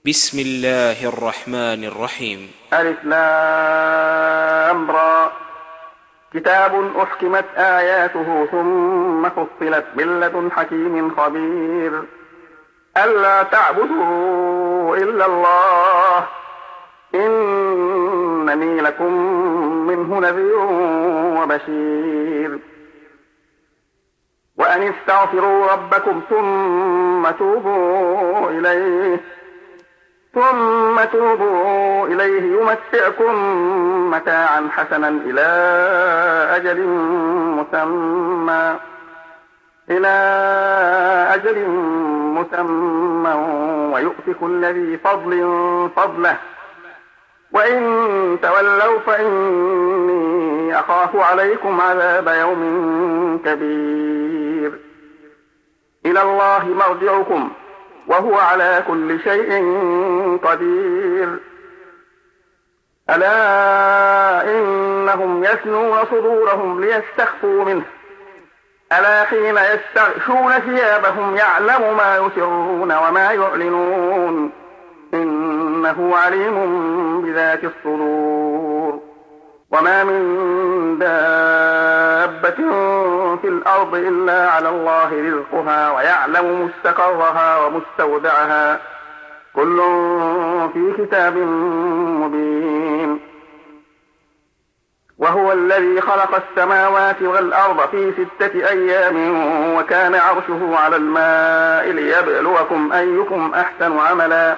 بسم الله الرحمن الرحيم. ألف لام را. كتاب أحكمت آياته ثم فصلت من لدن حكيم خبير. ألا تعبدوا إلا الله إنني لكم منه نذير وبشير. وأن استغفروا ربكم ثم توبوا إليه يمتعكم متاعا حسنا إلى أجل مسمى ويؤت كل ذي فضل فضله وإن تولوا فإني أخاف عليكم عذاب يوم كبير. إلى الله مرجعكم وهو على كل شيء قدير. ألا إنهم يثنون صدورهم ليستخفوا منه ألا حين يستغشون ثيابهم يعلم ما يسرون وما يعلنون إنه عليم بذات الصدور. وما من دابة في الأرض إلا على الله رزقها ويعلم مستقرها ومستودعها كل في كتاب مبين. وهو الذي خلق السماوات والأرض في 6 أيام وكان عرشه على الماء ليبلوكم أيكم أحسن عملا.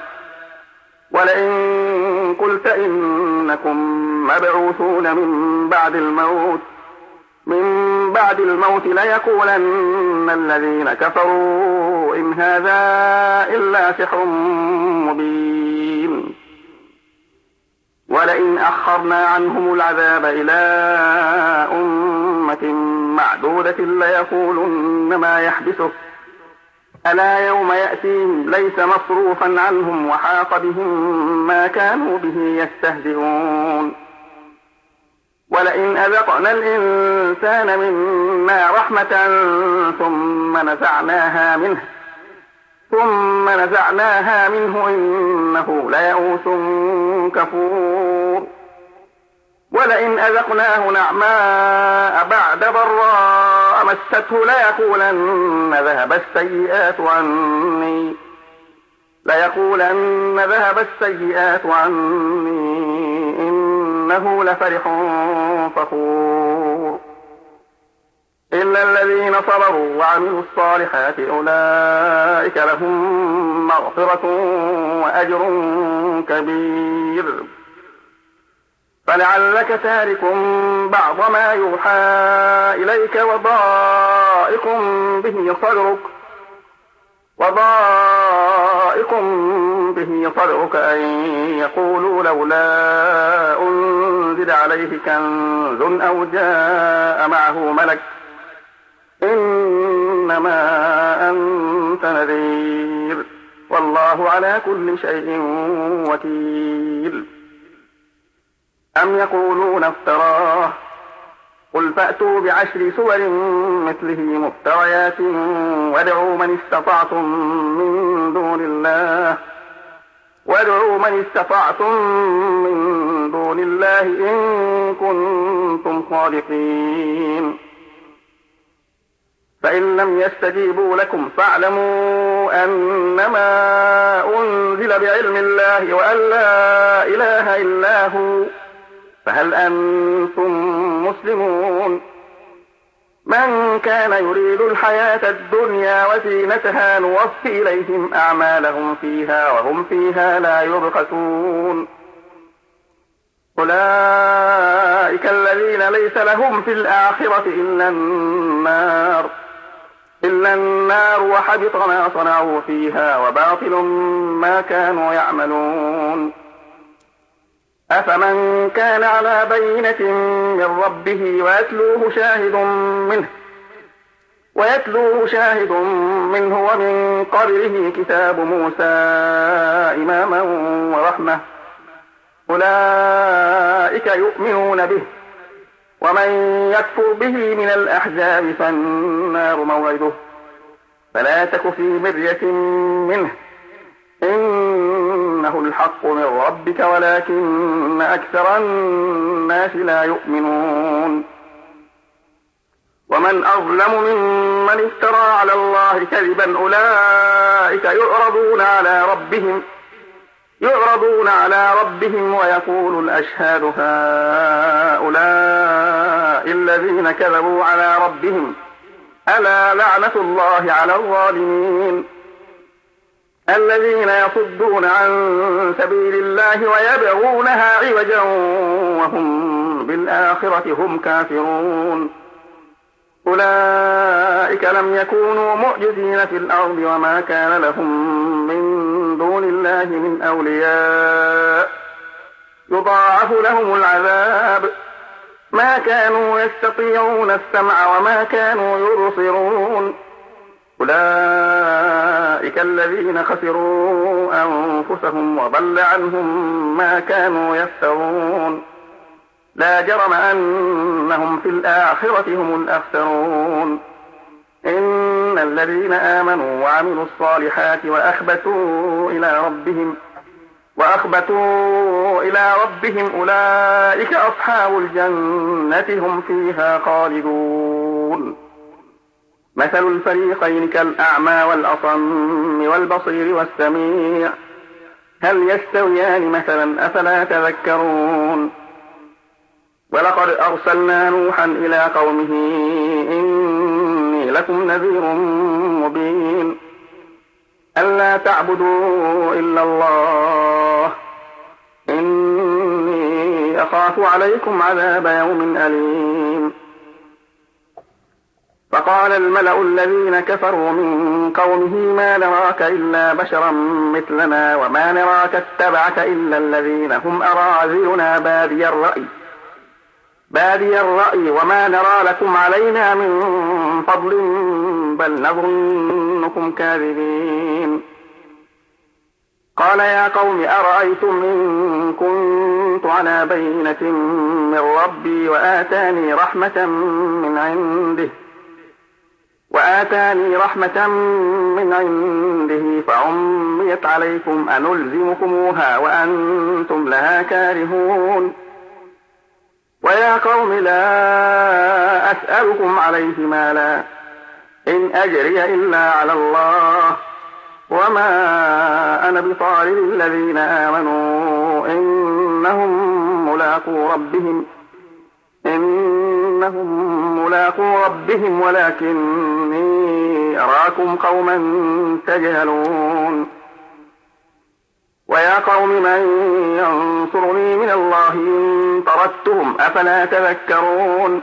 ولئن قلت إنكم مبعوثون من بعد الموت ليقولن الذين كفروا إن هذا إلا سحر مبين. ولئن أخرنا عنهم العذاب إلى أمة معدودة ليقولن ما يحبسه ألا يوم يأتيهم ليس مصروفا عنهم وحاق بهم ما كانوا به يستهزئون. ولئن أذقنا الإنسان منا رحمة ثم نزعناها منه إنه ليئوس كفور. ولئن أذقناه نعماء بعد ضراء مسته ليقولن ذهب السيئات عني إنه لفرح فخور. إلا الذين صبروا وعملوا الصالحات أولئك لهم مغفرة وأجر كبير. فلعلك تارك بعض ما يوحى إليك وضائق به صدرك أن يقولوا لولا أنزل عليه كنز أو جاء معه ملك إنما أنت نذير والله على كل شيء وكيل. أم يقولون افتراه قل فأتوا ب10 سور مثله مفتريات وادعوا من استطعتم من دون الله إن كنتم صادقين. فإن لم يستجيبوا لكم فاعلموا أنما أنزل بعلم الله وأن لا إله إلا هو فهل أنتم مسلمون. من كان يريد الحياة الدنيا وزينتها نوفي إليهم أعمالهم فيها وهم فيها لا يبخسون. أولئك الذين ليس لهم في الآخرة إلا النار وحبط ما صنعوا فيها وباطل ما كانوا يعملون. أفمن كان على بينة من ربه ويتلوه شاهد منه ومن قبله كتاب موسى إماما ورحمة أولئك يؤمنون به. ومن يكفر به من الأحزاب فالنار موعده فلا تك في مرية منه الحق من ربك ولكن أكثر الناس لا يؤمنون ومن أظلم ممن افترى على الله كذبا أولئك يعرضون على ربهم ويقول الأشهاد هؤلاء الذين كذبوا على ربهم ألا لعنة الله على الظالمين الذين يصدون عن سبيل الله ويبغونها عوجا وهم بالآخرة هم كافرون أولئك لم يكونوا معجزين في الأرض وما كان لهم من دون الله من أولياء يضاعف لهم العذاب ما كانوا يستطيعون السمع وما كانوا يبصرون أولئك الذين خسروا أنفسهم وضل عنهم ما كانوا يفترون لا جرم أنهم في الآخرة هم الأخسرون إن الذين آمنوا وعملوا الصالحات وأخبتوا إلى ربهم أولئك أصحاب الجنة هم فيها خالدون مثل الفريقين كالأعمى والأصم والبصير والسميع هل يستويان مثلا أفلا تذكرون ولقد أرسلنا نوحا إلى قومه إني لكم نذير مبين ألا تعبدوا إلا الله إني أخاف عليكم عذاب يوم أليم فقال الملأ الذين كفروا من قومه ما نراك إلا بشرا مثلنا وما نراك اتبعك إلا الذين هم أراذلنا بادي الرأي وما نرى لكم علينا من فضل بل نظنكم كاذبين قال يا قوم أرأيتم إن كنت على بينة من ربي وآتاني رحمة من عنده فعميت عليكم أنلزمكموها وأنتم لها كارهون ويا قوم لا أسألكم عليه مالا إن أجري إلا على الله وما أنا بطارد الذين آمنوا إنهم ملاقو ربهم ولكني أراكم قوما تجهلون ويا قوم من ينصرني من الله إن طردتهم أفلا تذكرون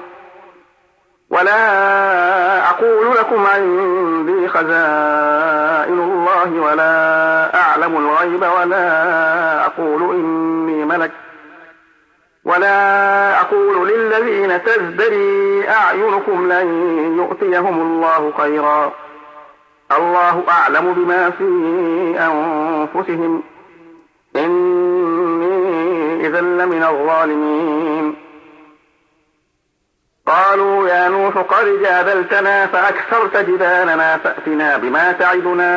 ولا أقول لكم عندي خزائن الله ولا أعلم الغيب ولا أقول إني ملك ولا أقول للذين تزدري أعينكم لن يؤتيهم الله خيرا الله أعلم بما في أنفسهم إني إذا لمن الظالمين قالوا يا نوح قد جادلتنا فأكثرت جدالنا فأتنا بما تعدنا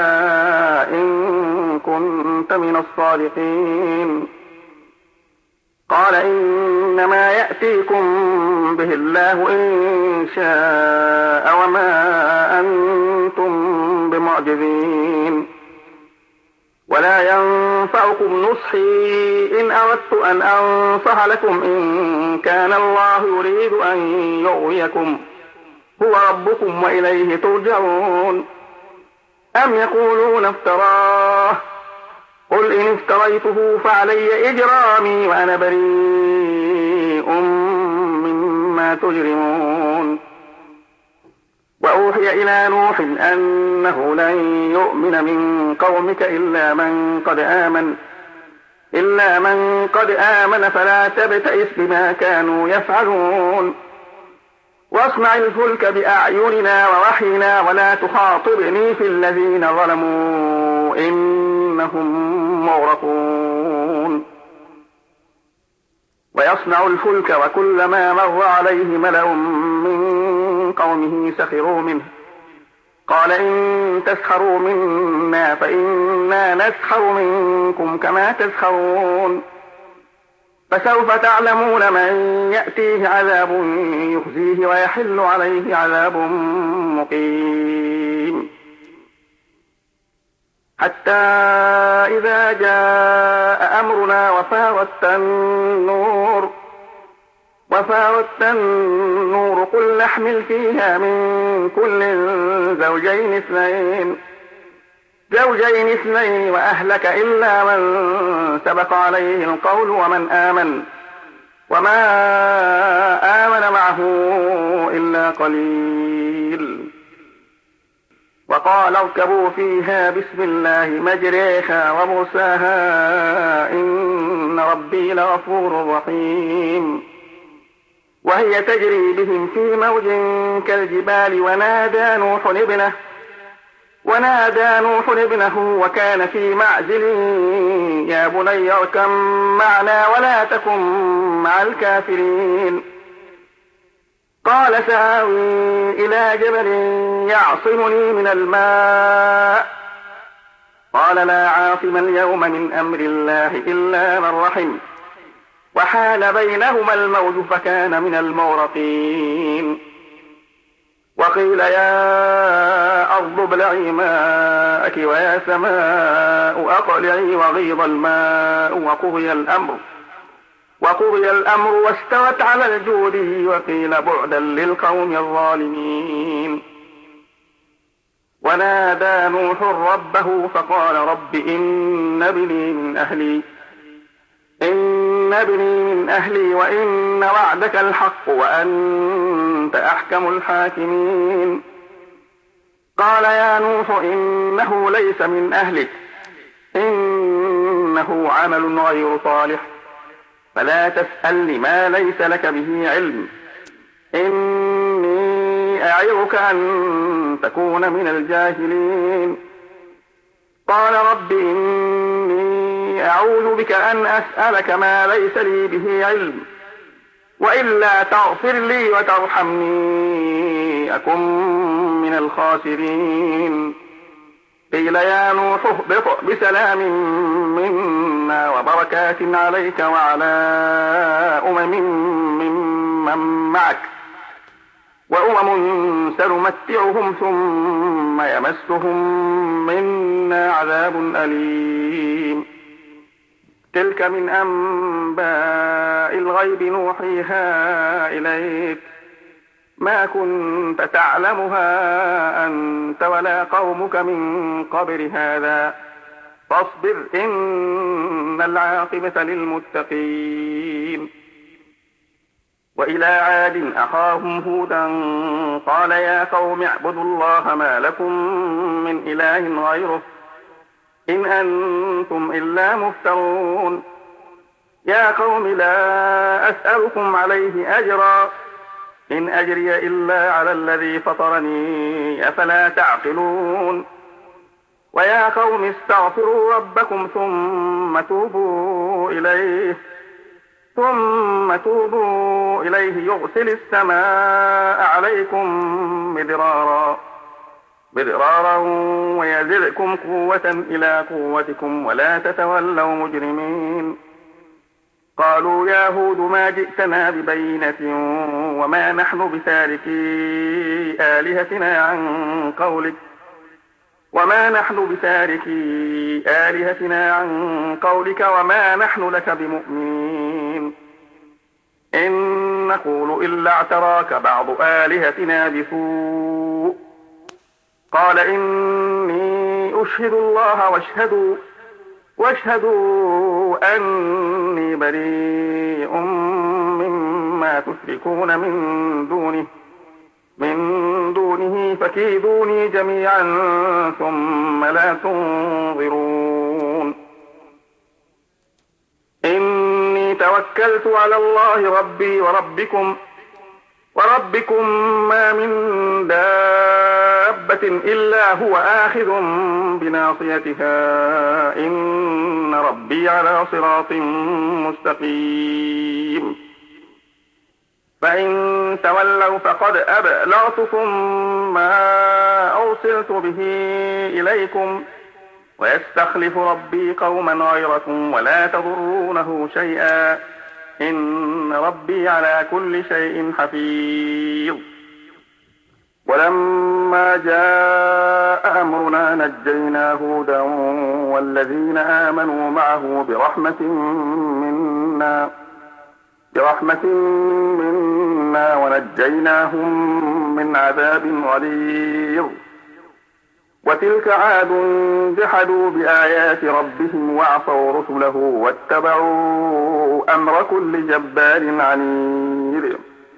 إن كنت من الصادقين قال إنما يأتيكم به الله إن شاء وما أنتم بمعجزين ولا ينفعكم نصحي إن أردت أن أنصح لكم إن كان الله يريد أن يغويكم هو ربكم وإليه ترجعون أم يقولون افتراه قل إن افتريته فعلي إجرامي وأنا بريء مما تجرمون وأوحي إلى نوح أنه لن يؤمن من قومك إلا من قد آمن فلا تبتئس بما كانوا يفعلون واصنع الفلك بأعيننا ووحينا ولا تخاطبني في الذين ظلموا إنهم مغرقون ويصنع الفلك وكلما مر عليه ملأ من قومه سخروا منه قال إن تسخروا منا فإنا نسخر منكم كما تسخرون فسوف تعلمون من يأتيه عذاب يخزيه ويحل عليه عذاب مقيم حتى إذا جاء أمرنا وفارت النور قل نحمل فيها من كل زوجين اثنين وأهلك إلا من سبق عليه القول وما آمن معه إلا قليل وقال اركبوا فيها بسم الله مجريها ومرساها إن ربي لغفور رحيم وهي تجري بهم في موج كالجبال ونادى نوح ابنه وكان في معزل يا بني اركب معنا ولا تكن مع الكافرين قال سآوي إلى جبل يعصمني من الماء قال لا عاصم اليوم من أمر الله إلا من رحم وحال بينهما الموج فكان من المغرقين وقيل يا أرض ابلعي ماءك ويا سماء أقلعي وغيض الماء وقضي الأمر واستوت على الجود وقيل بعدا للقوم الظالمين ونادى نوح ربه فقال رب إن ابني من أهلي وإن وعدك الحق وأنت أحكم الحاكمين قال يا نوح إنه ليس من أهلك إنه عمل غير صالح فلا تسأل ما ليس لك به علم إني أعظك أن تكون من الجاهلين قال رب إني أعوذ بك أن أسألك ما ليس لي به علم وإلا تغفر لي وترحمني أكن من الخاسرين قيل يا نوح اهبط بسلام منا وبركات عليك وعلى ممن معك وأمم سنمتعهم ثم يمسهم منا عذاب أليم تلك من أنباء الغيب نوحيها إليك ما كنت تعلمها أنت ولا قومك من قبل هذا فاصبر إن العاقبة للمتقين وإلى عاد أخاهم هودا قال يا قوم اعبدوا الله ما لكم من إله غيره إن أنتم إلا مفترون يا قوم لا أسألكم عليه أجرا إن أجري إلا على الذي فطرني أفلا تعقلون ويا قوم استغفروا ربكم ثم توبوا إليه يرسل السماء عليكم مدرارا ويزدكم قوة إلى قوتكم ولا تتولوا مجرمين قالوا يا هود ما جئتنا ببينة وما نحن بتاركي آلهتنا عن قولك وما نحن لك بمؤمنين إن نقول إلا اعتراك بعض آلهتنا بسوء قال إني أشهد الله واشهدوا أني بريء مما تشركون من دونه فكيدوني جميعا ثم لا تنظرون إني توكلت على الله ربي وربكم ما من دابة إلا هو آخذ بناصيتها إن ربي على صراط مستقيم فإن تولوا فقد أبلغتكم ما أرسلت به إليكم ويستخلف ربي قوما غيركم ولا تضرونه شيئا إن ربي على كل شيء حفيظ. ولما جاء أمرنا نجينا هودا والذين آمنوا معه برحمة منا ونجيناهم من عذاب غليظ. وتلك عاد جحدوا بآيات ربهم وعصوا رسله واتبعوا أمر كل جبار عنيد.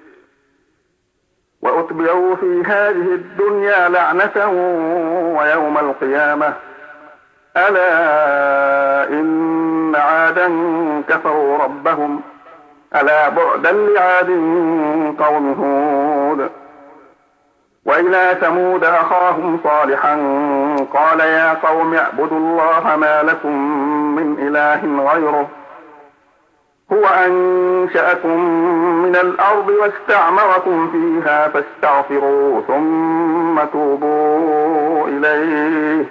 وأتبعوا في هذه الدنيا لعنة ويوم القيامة ألا إن عادا كفروا ربهم ألا بعدا لعاد قوم هود. وإلى ثمود أخاهم صالحا قال يا قوم اعبدوا الله ما لكم من إله غيره هو أنشأكم من الأرض واستعمركم فيها فاستغفروه ثم توبوا إليه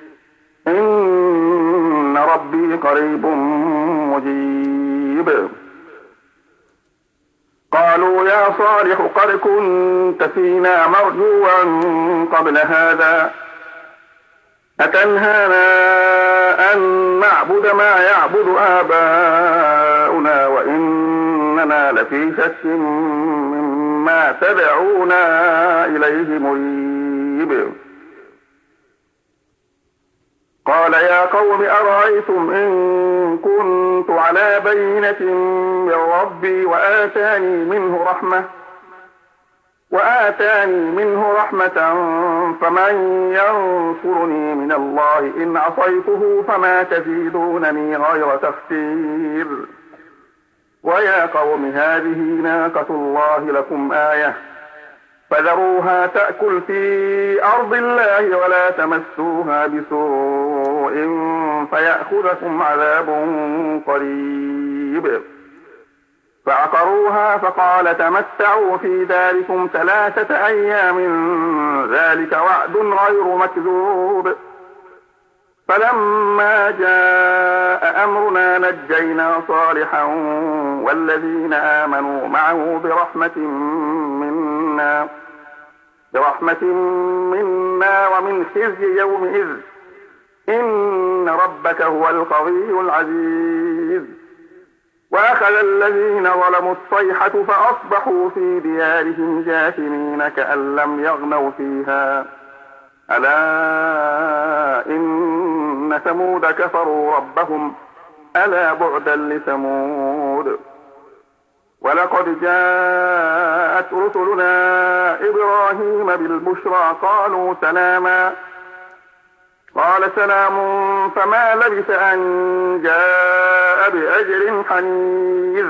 إن ربي قريب مجيب. قالوا يا صالح قد كنت فينا مرجوا قبل هذا أتنهانا أن نعبد ما يعبد آباؤنا وإننا لفي شك مما تدعونا إليه مريب. قال يا قوم أرأيتم إن كنت على بينة من ربي وآتاني منه رحمة فمن ينصرني من الله إن عصيته فما تزيدونني غير تخسير. ويا قوم هذه ناقة الله لكم آية فذروها تأكل في أرض الله ولا تمسوها بسوء فيأخذكم عذاب قريب. فعقروها فقال تمتعوا في داركم 3 أيام ذلك وعد غير مكذوب. فلما جاء أمرنا نجينا صالحا والذين آمنوا معه برحمة منا ومن خزي يومئذ إن ربك هو القوي العزيز. وأخذ الذين ظلموا الصيحة فأصبحوا في ديارهم جاثمين كأن لم يغنوا فيها ألا إن ثمود كفروا ربهم ألا بعدا لثمود. ولقد جاءت رسلنا إبراهيم بالبشرى قالوا سلاما قال سلام فما لبث أن جاء بأجر حنيذ.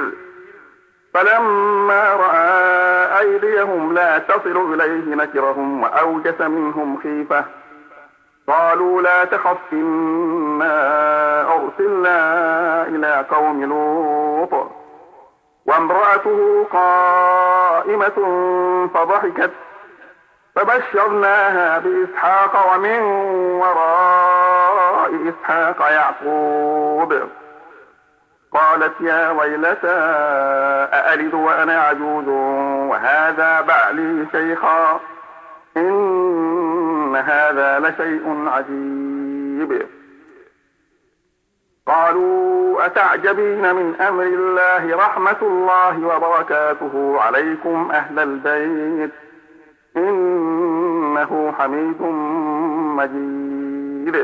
فلما رأى أيديهم لا تصل إليه نكرهم وأوجس منهم خيفة قالوا لا تخف إنا أرسلنا إلى قوم لوط وامرأته قائمة فضحكت فبشرناها بإسحاق ومن وراء إسحاق يعقوب. قالت يا ويلتى أألد وأنا عجوز وهذا بعلي شيخا إن هذا لشيء عجيب. قالوا أتعجبين من أمر الله رحمة الله وبركاته عليكم أهل البيت إنه حميد مجيد.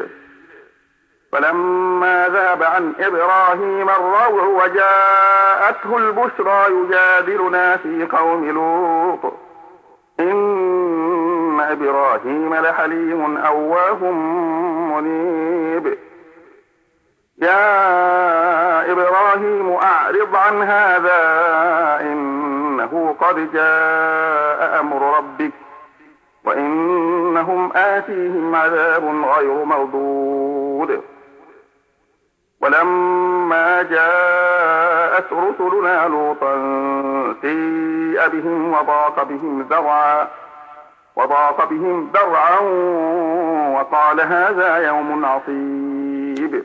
فلما ذاب عن إبراهيم الروع وجاءته البشرى يجادلنا في قوم لوط إن إبراهيم لحليم أواه منيب. يا إبراهيم أعرض عن هذا إنه قد جاء أمر ربك وإنهم آتيهم عذاب غير مردود. ولما جاء جاءت رسلنا لوطا سيء بهم وضاق بهم ذرعا وقال هذا يوم عصيب.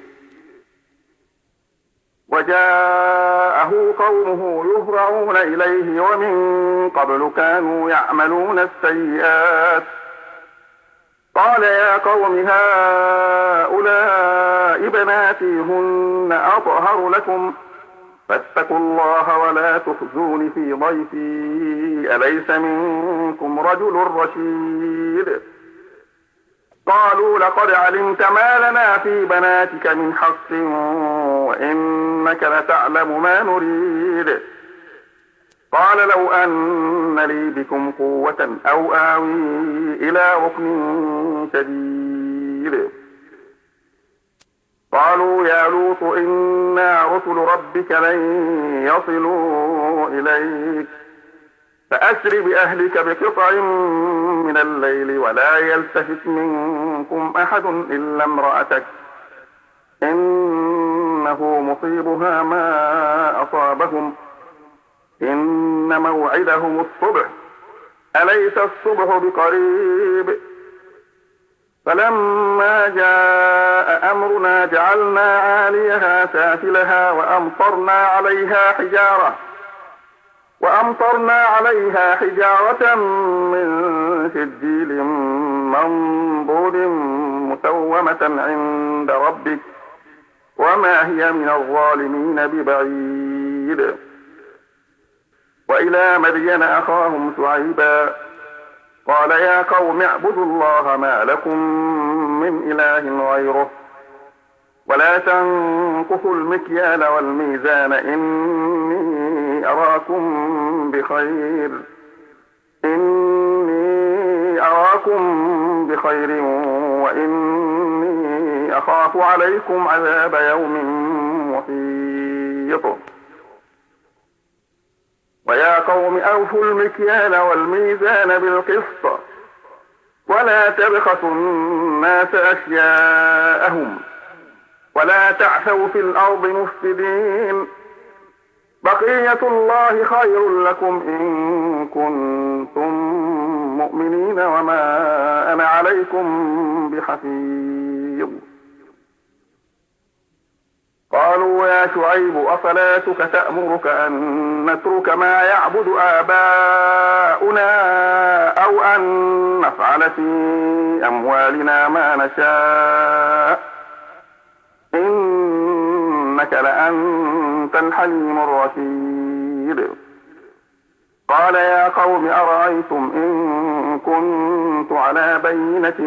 وجاءه قومه يهرعون إليه ومن قبل كانوا يعملون السيئات. قال يا قوم هؤلاء بناتي هن أطهر لكم فاتقوا الله ولا تخزون في ضيفي أليس منكم رجل رشيد. قالوا لقد علمت ما لنا في بناتك من حق وإنك لتعلم ما نريد. قال لو أن لي بكم قوة أو آوي إلى ركن شديد. قالوا يا لوط إنا رسل ربك لن يصلوا إليك فأسر بأهلك بقطع من الليل ولا يلتفت منكم أحد إلا امرأتك إنه مصيبها ما أصابهم إن موعدهم الصبح أليس الصبح بقريب. فلما جاء أمرنا جعلنا عاليها سافلها وأمطرنا عليها حجارة من سجيل منضود مسومة عند ربك وما هي من الظالمين ببعيد. وإلى مدين أخاهم شعيبا قال يا قوم اعبدوا الله ما لكم من إله غيره ولا تنقصوا المكيال والميزان إني أراكم بخير وإني أخاف عليكم عذاب يوم محيط. ويا قوم أوفوا المكيال والميزان بالقسط ولا تبخسوا الناس أشياءهم ولا تعثوا في الأرض مفسدين. بقية الله خير لكم إن كنتم مؤمنين وما أنا عليكم بحفيظ. قالوا يا شعيب أصلاتك تأمرك أن نترك ما يعبد آباؤنا أو أن نفعل في أموالنا ما نشاء إنك لأنت الحليم الرشيد. قال يا قوم أرأيتم إن كنت على بينة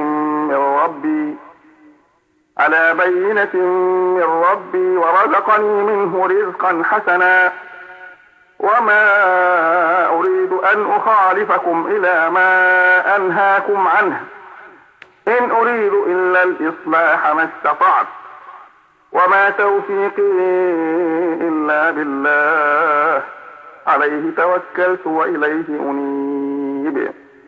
من ربي ورزقني منه رزقا حسنا وما أريد أن أخالفكم إلى ما أنهاكم عنه إن أريد إلا الإصلاح ما استطعت وما توفيقي إلا بالله عليه توكلت وإليه أنيب.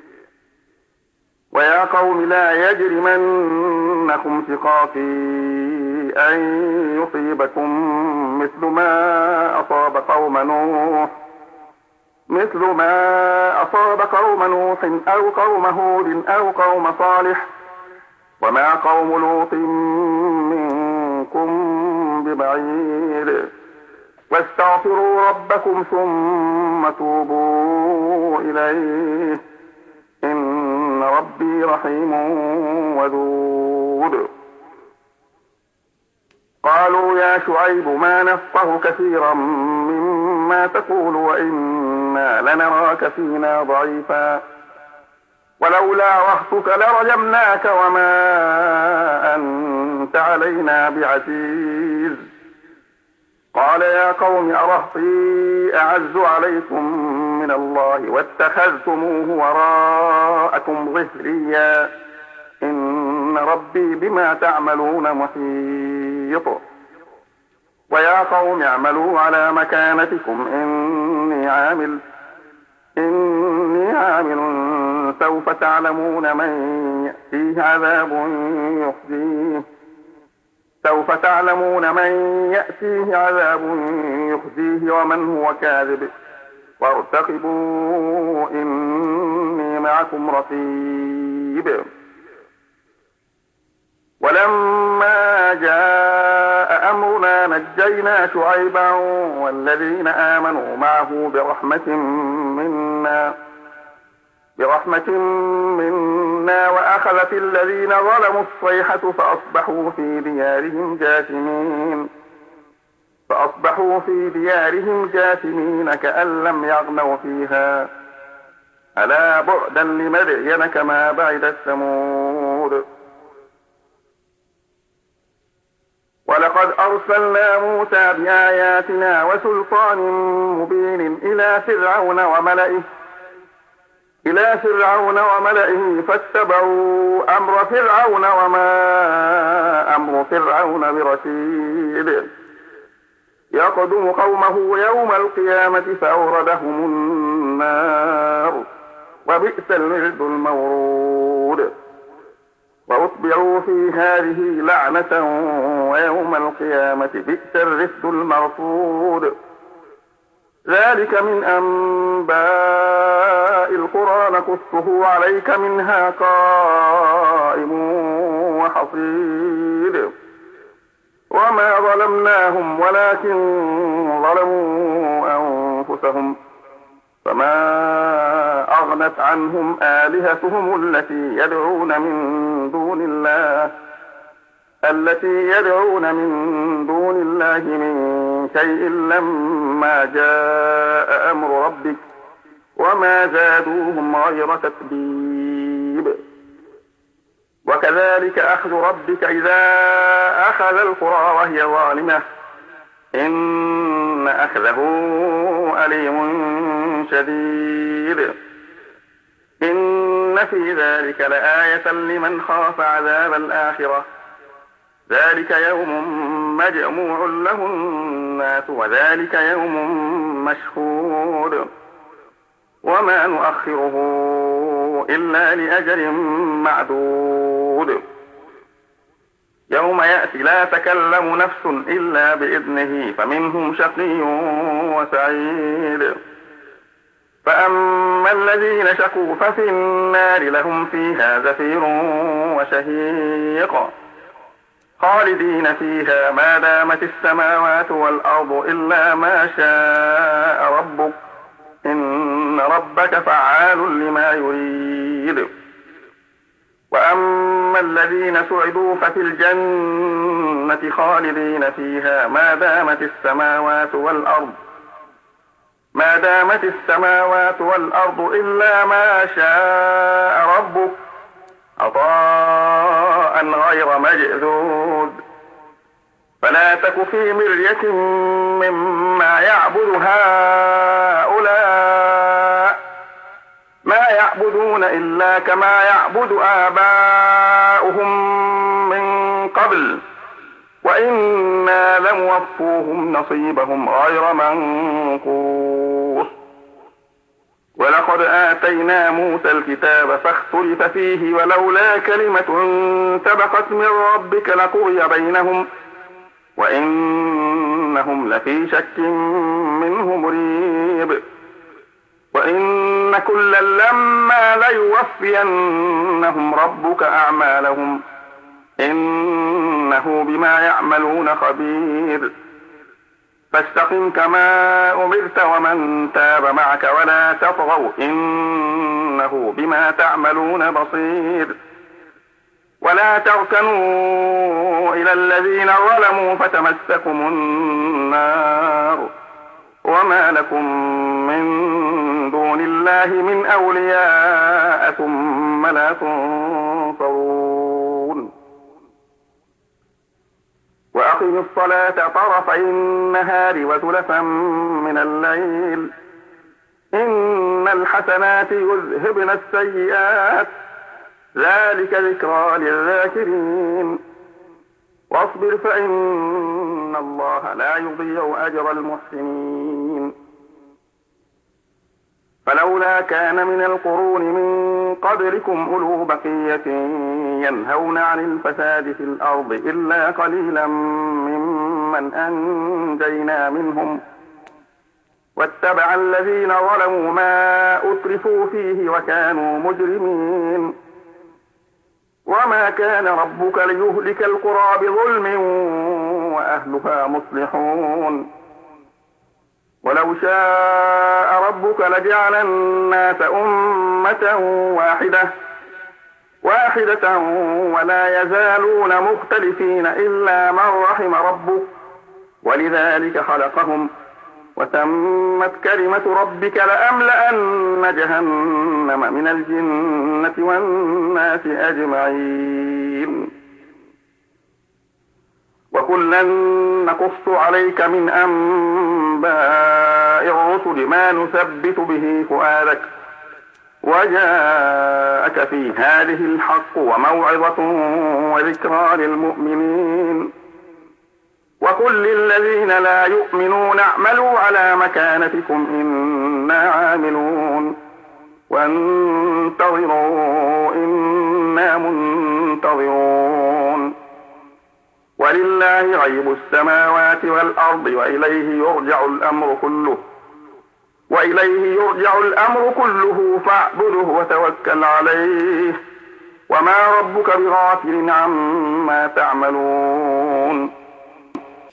ويا قوم لا يجرمنكم شقاقي أن يصيبكم مثل ما أصاب قوم نوح أو قوم هود أو قوم صالح وما قوم لوط منكم ببعيد. واستغفروا ربكم ثم توبوا إليه إن ربي رحيم ودود. قالوا يا شعيب ما نفقه كثيرا مما تقول وإنا لنراك فينا ضعيفا ولولا رهطك لرجمناك وما أنت علينا بعزيز. قال يا قوم أرهطي أعز عليكم من الله واتخذتموه وراءكم ظهريا إن ربي بما تعملون محيط. ويا قوم اعملوا على مكانتكم إني عامل سوف تعلمون من يأتيه عذاب يخزيه سوف تعلمون من يأتيه عذاب يخزيه ومن هو كاذب وارتقبوا إني معكم رقيب. ولما جاء أمرنا نجينا شعيبا والذين آمنوا معه برحمة منا وأخذت الذين ظلموا الصيحة فأصبحوا في ديارهم جاثمين كأن لم يغنوا فيها ألا بعدا لمدين كما بعدت ثمود. ولقد أرسلنا موسى بآياتنا وسلطان مبين إلى فرعون وملئه فاتبعوا أمر فرعون وما أمر فرعون برشيد. يقدم قومه يوم القيامة فأوردهم النار وبئس الورد المورود. وأتبعوا في هذه لعنة ويوم القيامة بئس الرفد المرفود. ذلك من أنباء القرى نقصه عليك منها قائم وحصيد. وما ظلمناهم ولكن ظلموا أنفسهم فما أغنت عنهم آلهتهم التي يدعون من دون الله من شيء لما جاء أمر ربك وما زادوهم غير تتبيب. وكذلك أخذ ربك إذا أخذ القرى وهي ظالمة إن أخذه أليم شديد. إن في ذلك لآية لمن خاف عذاب الآخرة ذلك يوم مجموع له الناس وذلك يوم مشهود. وما نؤخره إلا لأجل معدود. يوم يأتي لا تكلم نفس إلا بإذنه فمنهم شقي وسعيد. فأما الذين شقوا ففي النار لهم فيها زفير وشهيق خالدين فيها ما دامت السماوات والأرض إلا ما شاء ربك إن ربك فعال لما يريد. وأما الذين سعدوا ففي الجنة خالدين فيها ما دامت السماوات والأرض إلا ما شاء ربك عطاء غير مجذوذ. فلا تك في مرية مما يعبد هؤلاء ما يعبدون إلا كما يعبد آباؤهم من قبل وإنا لموفوهم نصيبهم غير منقوص. ولقد آتينا موسى الكتاب فاختلف فيه ولولا كلمة سبقت من ربك لقضي بينهم وإنهم لفي شك منه مريب. وإن كلا لما ليوفينهم ربك أعمالهم إنه بما يعملون خبير. فاستقم كما أمرت ومن تاب معك ولا تطغوا إنه بما تعملون بصير. ولا تركنوا إلى الذين ظلموا فتمسكم النار وما لكم من دون الله من أولياء ثم لا تنصرون. وأقم الصلاة طرفي النهار وزلفا من الليل إن الحسنات يذهبن السيئات ذلك ذكرى للذاكرين. واصبر فإن الله لا يضيع أجر المحسنين. فلولا كان من القرون من قبلكم أولو بقية ينهون عن الفساد في الأرض إلا قليلا ممن أنجينا منهم واتبع الذين ظلموا ما أترفوا فيه وكانوا مجرمين وما كان ربك ليهلك القرى بظلم وأهلها مصلحون ولو شاء ربك لجعل الناس أمة واحدة ولا يزالون مختلفين إلا من رحم ربك ولذلك خلقهم وتمت كلمة ربك لأملأن جهنم من الجنة والناس أجمعين وكلا نقص عليك من أنباء الرسل ما نثبت به فؤادك وجاءك في هذه الحق وموعظة وذكرى للمؤمنين وقل للذين لا يؤمنون اعملوا على مكانتكم إنا عاملون وانتظروا إنا منتظرون ولله غيب السماوات والأرض وإليه يرجع الأمر كله فاعبده وتوكل عليه وما ربك بغافل عما تعملون